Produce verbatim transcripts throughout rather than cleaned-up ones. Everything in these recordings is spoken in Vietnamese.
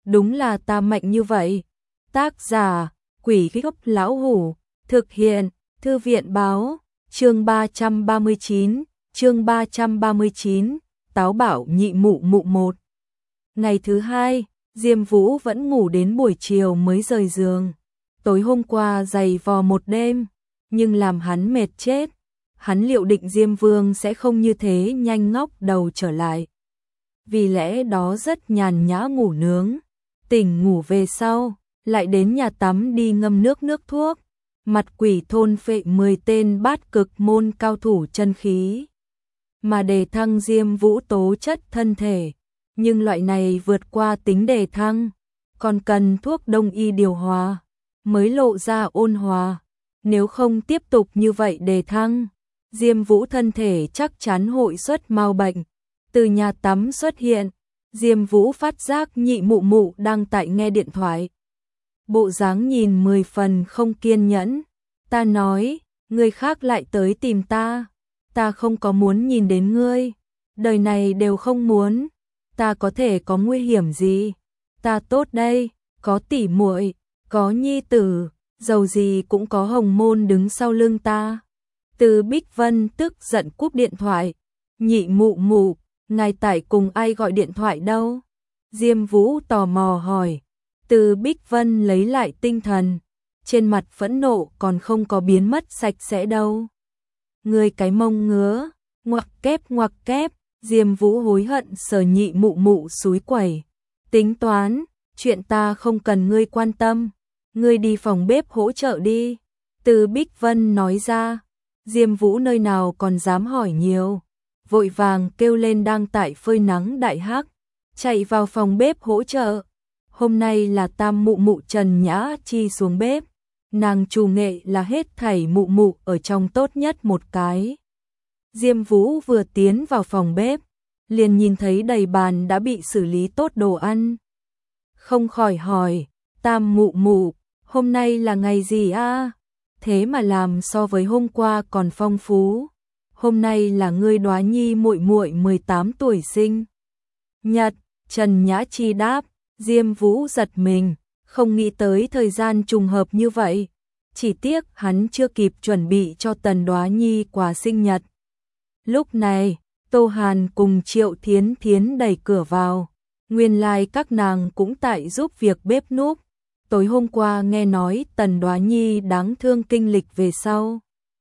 đúng là ta mạnh như vậy. Tác giả, Quỷ Gốc Lão Hủ, thực hiện, Thư viện báo, chương ba trăm ba mươi chín, chương ba trăm ba mươi chín, táo bạo nhị mụ mụ một. Ngày thứ hai, Diêm Vũ vẫn ngủ đến buổi chiều mới rời giường. Tối hôm qua dày vò một đêm, nhưng làm hắn mệt chết. Hắn liệu định Diêm Vương sẽ không như thế nhanh ngóc đầu trở lại. Vì lẽ đó rất nhàn nhã ngủ nướng. Tỉnh ngủ về sau, lại đến nhà tắm đi ngâm nước nước thuốc. Mặt quỷ thôn phệ mười tên bát cực môn cao thủ chân khí. Mà đề thăng Diêm Vũ tố chất thân thể. Nhưng loại này vượt qua tính đề thăng. Còn cần thuốc đông y điều hòa. Mới lộ ra ôn hòa. Nếu không tiếp tục như vậy đề thăng, Diêm Vũ thân thể chắc chắn hội xuất mau bệnh. Từ nhà tắm xuất hiện, Diêm Vũ phát giác nhị mụ mụ đang tại nghe điện thoại. Bộ dáng nhìn mười phần không kiên nhẫn. Ta nói, người khác lại tới tìm ta. Ta không có muốn nhìn đến ngươi. Đời này đều không muốn. Ta có thể có nguy hiểm gì? Ta tốt đây, có tỷ muội, có nhi tử, dầu gì cũng có hồng môn đứng sau lưng ta. Từ Bích Vân tức giận cúp điện thoại. Nhị mụ mụ, ngài tại cùng ai gọi điện thoại đâu? Diêm Vũ tò mò hỏi. Từ Bích Vân lấy lại tinh thần. Trên mặt phẫn nộ còn không có biến mất sạch sẽ đâu. Người cái mông ngứa, ngoặc kép ngoặc kép. Diêm Vũ hối hận sờ nhị mụ mụ xúi quẩy. Tính toán, chuyện ta không cần ngươi quan tâm. Ngươi đi phòng bếp hỗ trợ đi. Từ Bích Vân nói ra. Diêm Vũ nơi nào còn dám hỏi nhiều. Vội vàng kêu lên đang tại phơi nắng đại hắc. Chạy vào phòng bếp hỗ trợ. Hôm nay là tam mụ mụ Trần Nhã Chi xuống bếp. Nàng chủ nghệ là hết thảy mụ mụ ở trong tốt nhất một cái. Diêm Vũ vừa tiến vào phòng bếp, liền nhìn thấy đầy bàn đã bị xử lý tốt đồ ăn. Không khỏi hỏi, tam mụ mụ, hôm nay là ngày gì a? Thế mà làm so với hôm qua còn phong phú. Hôm nay là ngươi Đóa Nhi muội muội mười tám tuổi sinh nhật. Trần Nhã Chi đáp. Diêm Vũ giật mình, không nghĩ tới thời gian trùng hợp như vậy. Chỉ tiếc hắn chưa kịp chuẩn bị cho Tần Đóa Nhi quà sinh nhật. Lúc này, Tô Hàn cùng Triệu Thiến Thiến đẩy cửa vào. Nguyên lai like các nàng cũng tại giúp việc bếp núc. Tối hôm qua nghe nói Tần Đóa Nhi đáng thương kinh lịch về sau.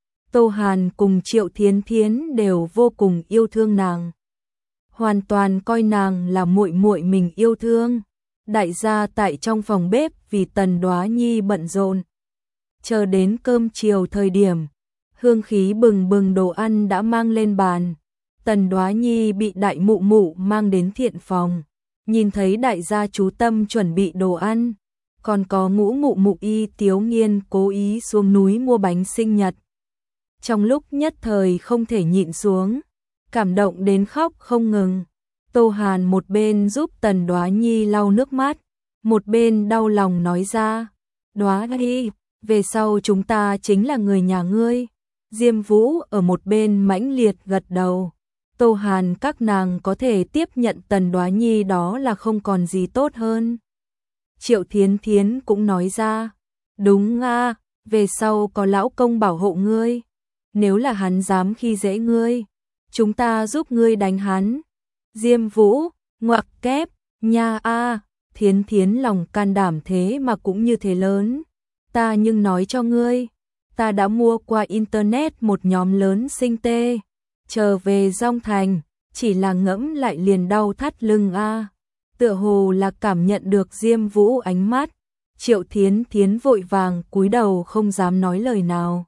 Tô Hàn cùng Triệu Thiến Thiến đều vô cùng yêu thương nàng. Hoàn toàn coi nàng là muội muội mình yêu thương. Đại gia tại trong phòng bếp vì Tần Đóa Nhi bận rộn. Chờ đến cơm chiều thời điểm, hương khí bừng bừng đồ ăn đã mang lên bàn. Tần Đóa Nhi bị đại mụ mụ mang đến thiện phòng. Nhìn thấy đại gia chú tâm chuẩn bị đồ ăn. Còn có ngũ mụ mụ Y Tiếu Nghiên cố ý xuống núi mua bánh sinh nhật. Trong lúc nhất thời không thể nhịn xuống, cảm động đến khóc không ngừng. Tô Hàn một bên giúp Tần Đóa Nhi lau nước mắt, một bên đau lòng nói ra, Đóa Nhi, về sau chúng ta chính là người nhà ngươi. Diêm Vũ ở một bên mãnh liệt gật đầu. Tô Hàn các nàng có thể tiếp nhận Tần Đóa Nhi đó là không còn gì tốt hơn. Triệu Thiến Thiến cũng nói ra, đúng a, về sau có lão công bảo hộ ngươi. Nếu là hắn dám khi dễ ngươi, chúng ta giúp ngươi đánh hắn. Diêm Vũ, ngoặc kép, nha a, Thiến Thiến lòng can đảm thế mà cũng như thế lớn. Ta nhưng nói cho ngươi, ta đã mua qua internet một nhóm lớn sinh tê. Trở về Dong Thành, chỉ là ngẫm lại liền đau thắt lưng a. Tựa hồ là cảm nhận được Diêm Vũ ánh mắt. Triệu Thiến Thiến vội vàng cúi đầu không dám nói lời nào.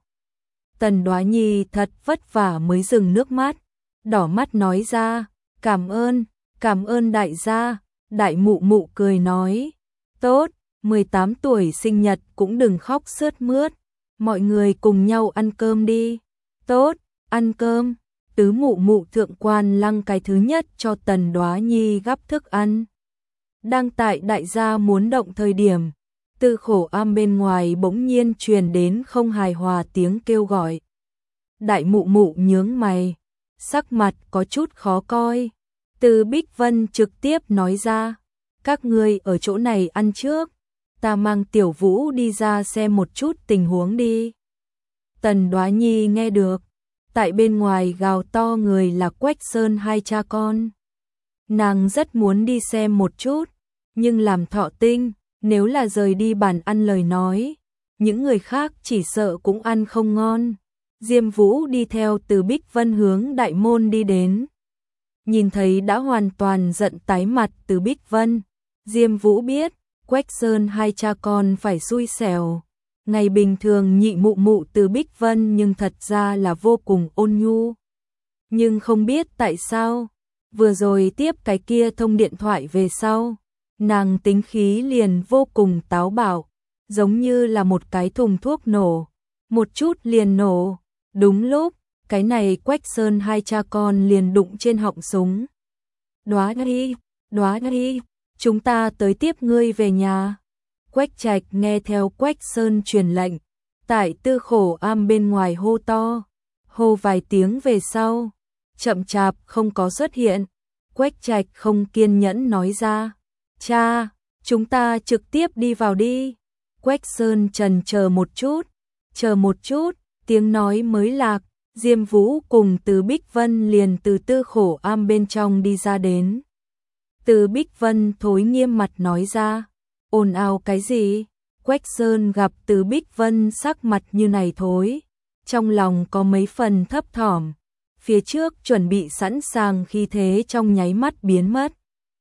Tần Đóa Nhi thật vất vả mới dừng nước mắt, đỏ mắt nói ra, cảm ơn, cảm ơn đại gia. Đại mụ mụ cười nói, tốt, mười tám tuổi sinh nhật cũng đừng khóc sướt mướt, mọi người cùng nhau ăn cơm đi. Tốt, ăn cơm. Tứ mụ mụ thượng quan lăng cái thứ nhất cho Tần Đóa Nhi gắp thức ăn. Đang tại đại gia muốn động thời điểm, từ khổ am bên ngoài bỗng nhiên truyền đến không hài hòa tiếng kêu gọi. Đại mụ mụ nhướng mày, sắc mặt có chút khó coi. Từ Bích Vân trực tiếp nói ra, các ngươi ở chỗ này ăn trước, ta mang Tiểu Vũ đi ra xem một chút tình huống đi. Tần Đoá Nhi nghe được, tại bên ngoài gào to người là Quách Sơn hai cha con. Nàng rất muốn đi xem một chút, nhưng làm thọ tinh, nếu là rời đi bàn ăn lời nói, những người khác chỉ sợ cũng ăn không ngon. Diêm Vũ đi theo Từ Bích Vân hướng đại môn đi đến. Nhìn thấy đã hoàn toàn giận tái mặt Từ Bích Vân, Diêm Vũ biết, Quách Sơn hai cha con phải xui xẻo. Ngày bình thường nhị mụ mụ Từ Bích Vân nhưng thật ra là vô cùng ôn nhu. Nhưng không biết tại sao, vừa rồi tiếp cái kia thông điện thoại về sau, nàng tính khí liền vô cùng táo bạo, giống như là một cái thùng thuốc nổ, một chút liền nổ. Đúng lúc, cái này Quách Sơn hai cha con liền đụng trên họng súng. Đoá Nhi, Đoá Nhi, chúng ta tới tiếp ngươi về nhà. Quách Trạch nghe theo Quách Sơn truyền lệnh, tại Tư Khổ Am bên ngoài hô to, hô vài tiếng về sau, chậm chạp không có xuất hiện. Quách Trạch không kiên nhẫn nói ra, cha, chúng ta trực tiếp đi vào đi. Quách Sơn trần chờ một chút, chờ một chút, tiếng nói mới lạc, Diêm Vũ cùng Từ Bích Vân liền từ Tư Khổ Am bên trong đi ra đến. Từ Bích Vân thối nghiêm mặt nói ra, ồn ào cái gì? Quách Sơn gặp Từ Bích Vân sắc mặt như này thối, trong lòng có mấy phần thấp thỏm, phía trước chuẩn bị sẵn sàng khi thế trong nháy mắt biến mất.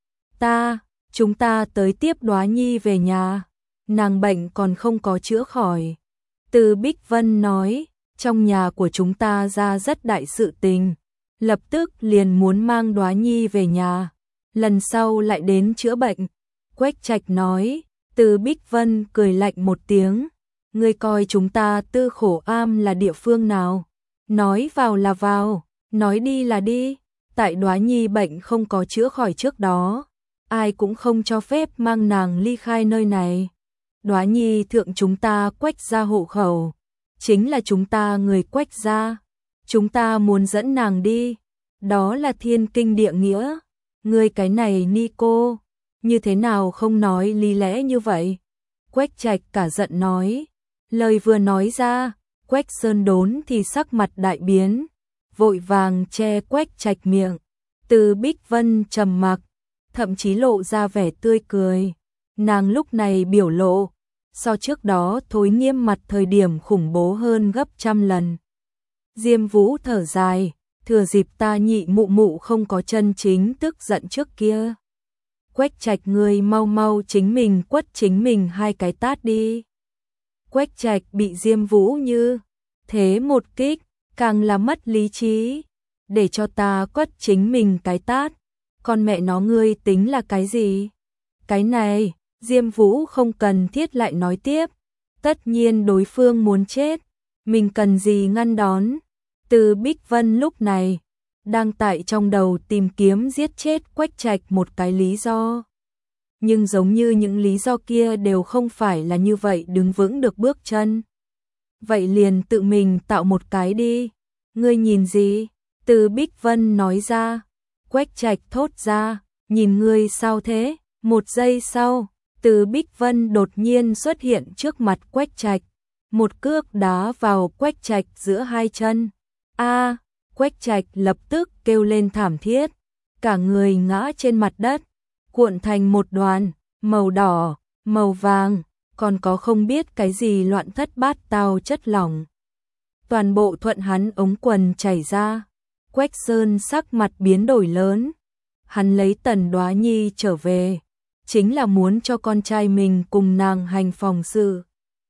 Ta, chúng ta tới tiếp Đoá Nhi về nhà, nàng bệnh còn không có chữa khỏi. Từ Bích Vân nói, trong nhà của chúng ta ra rất đại sự tình, lập tức liền muốn mang Đoá Nhi về nhà, lần sau lại đến chữa bệnh. Quách Trạch nói, Từ Bích Vân cười lạnh một tiếng, ngươi coi chúng ta Tư Khổ Am là địa phương nào? Nói vào là vào, nói đi là đi, tại Đoá Nhi bệnh không có chữa khỏi trước đó, ai cũng không cho phép mang nàng ly khai nơi này. Đoá Nhi thượng chúng ta Quách gia hộ khẩu, chính là chúng ta người Quách gia, chúng ta muốn dẫn nàng đi, đó là thiên kinh địa nghĩa. Ngươi cái này ni cô, như thế nào không nói lý lẽ như vậy? Quách Trạch cả giận nói, lời vừa nói ra, Quách Sơn đốn thì sắc mặt đại biến, vội vàng che Quách Trạch miệng. Từ Bích Vân trầm mặc, thậm chí lộ ra vẻ tươi cười, nàng lúc này biểu lộ, so trước đó thối nghiêm mặt thời điểm khủng bố hơn gấp trăm lần. Diêm Vũ thở dài, thừa dịp ta nhị mụ mụ không có chân chính tức giận trước kia. Quách Trạch ngươi mau mau chính mình quất chính mình hai cái tát đi. Quách Trạch bị Diêm Vũ như thế một kích, càng là mất lý trí. Để cho ta quất chính mình cái tát, con mẹ nó ngươi tính là cái gì? Cái này, Diêm Vũ không cần thiết lại nói tiếp, tất nhiên đối phương muốn chết, mình cần gì ngăn đón. Từ Bích Vân lúc này đang tại trong đầu tìm kiếm giết chết Quách Trạch một cái lý do. Nhưng giống như những lý do kia đều không phải là như vậy đứng vững được bước chân. Vậy liền tự mình tạo một cái đi. Ngươi nhìn gì? Từ Bích Vân nói ra. Quách Trạch thốt ra, nhìn ngươi sao thế? Một giây sau, Từ Bích Vân đột nhiên xuất hiện trước mặt Quách Trạch, một cước đá vào Quách Trạch giữa hai chân. A, Quách Trạch lập tức kêu lên thảm thiết, cả người ngã trên mặt đất, cuộn thành một đoàn, màu đỏ, màu vàng, còn có không biết cái gì loạn thất bát tao chất lỏng. Toàn bộ thuận hắn ống quần chảy ra. Quách Sơn sắc mặt biến đổi lớn, hắn lấy Tần Đoá Nhi trở về, chính là muốn cho con trai mình cùng nàng hành phòng sự,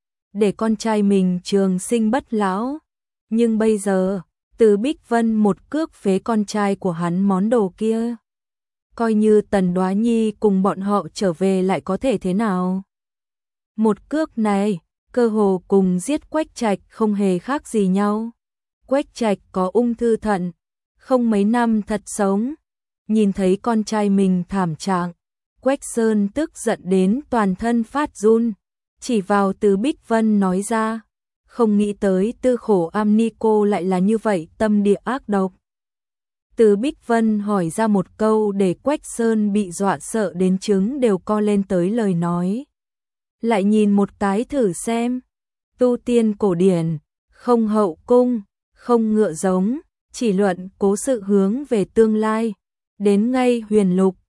để con trai mình trường sinh bất lão. Nhưng bây giờ, Từ Bích Vân một cước phế con trai của hắn món đồ kia. Coi như Tần Đoá Nhi cùng bọn họ trở về lại có thể thế nào? Một cước này, cơ hồ cùng giết Quách Trạch không hề khác gì nhau. Quách Trạch có ung thư thận, không mấy năm thật sống. Nhìn thấy con trai mình thảm trạng, Quách Sơn tức giận đến toàn thân phát run, chỉ vào Từ Bích Vân nói ra, không nghĩ tới Tư Khổ Am ni cô lại là như vậy tâm địa ác độc. Từ Bích Vân hỏi ra một câu để Quách Sơn bị dọa sợ đến trứng đều co lên tới lời nói. Lại nhìn một cái thử xem. Tu tiên cổ điển, không hậu cung, không ngựa giống, chỉ luận cố sự hướng về tương lai. Đến ngay huyền lục,